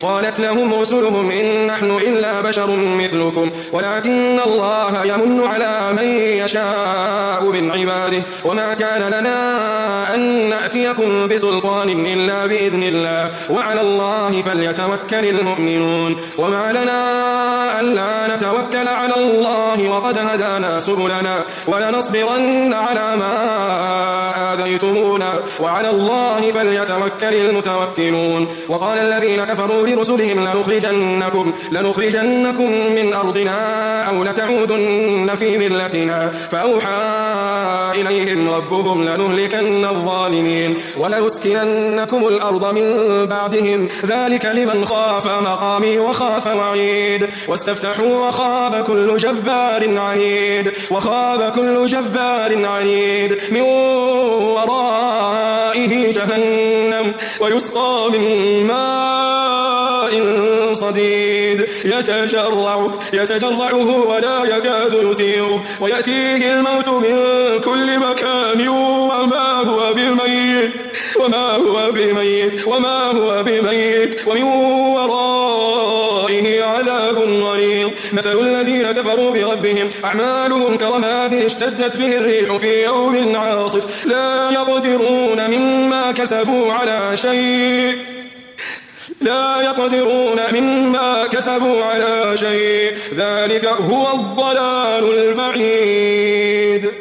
قالت لهم رسلهم إن نحن إلا بشر مثلكم ولكن الله يمن على من يشاء من عباده وما كان لنا أن نأتيكم بسلطان إلا بإذن الله وعلى الله فليتوكل المؤمنون وما لنا ألا نتوكل على الله وقد هدانا سبلنا ولنصبرن على ما آذيتمونا وعلى الله فليتوكل المتوكلون وقال الذين كفروا لرسلهم لنخرجنكم من أرضنا أو لتعودن في ملتنا فأوحى إليهم ربهم لنهلكن الظالمين ولنسكننكم الأرض من بعدهم ذلك لمن خاف مقامي وخاف وعيد واستفتحوا وخاب كل جبار عنيد من ورائه جهنم ويسقى من ماء صديد يتجرعه ولا يكاد يسيغه ويأتيه الموت من كل مكان وما هو بميت ومن ورائه عذاب غليظ مثل الذين كفروا بربهم أعمالهم كرماد اشتدت به الريح في يوم عاصف لا يقدرون مما كسبوا على شيء ذلك هو الضلال البعيد.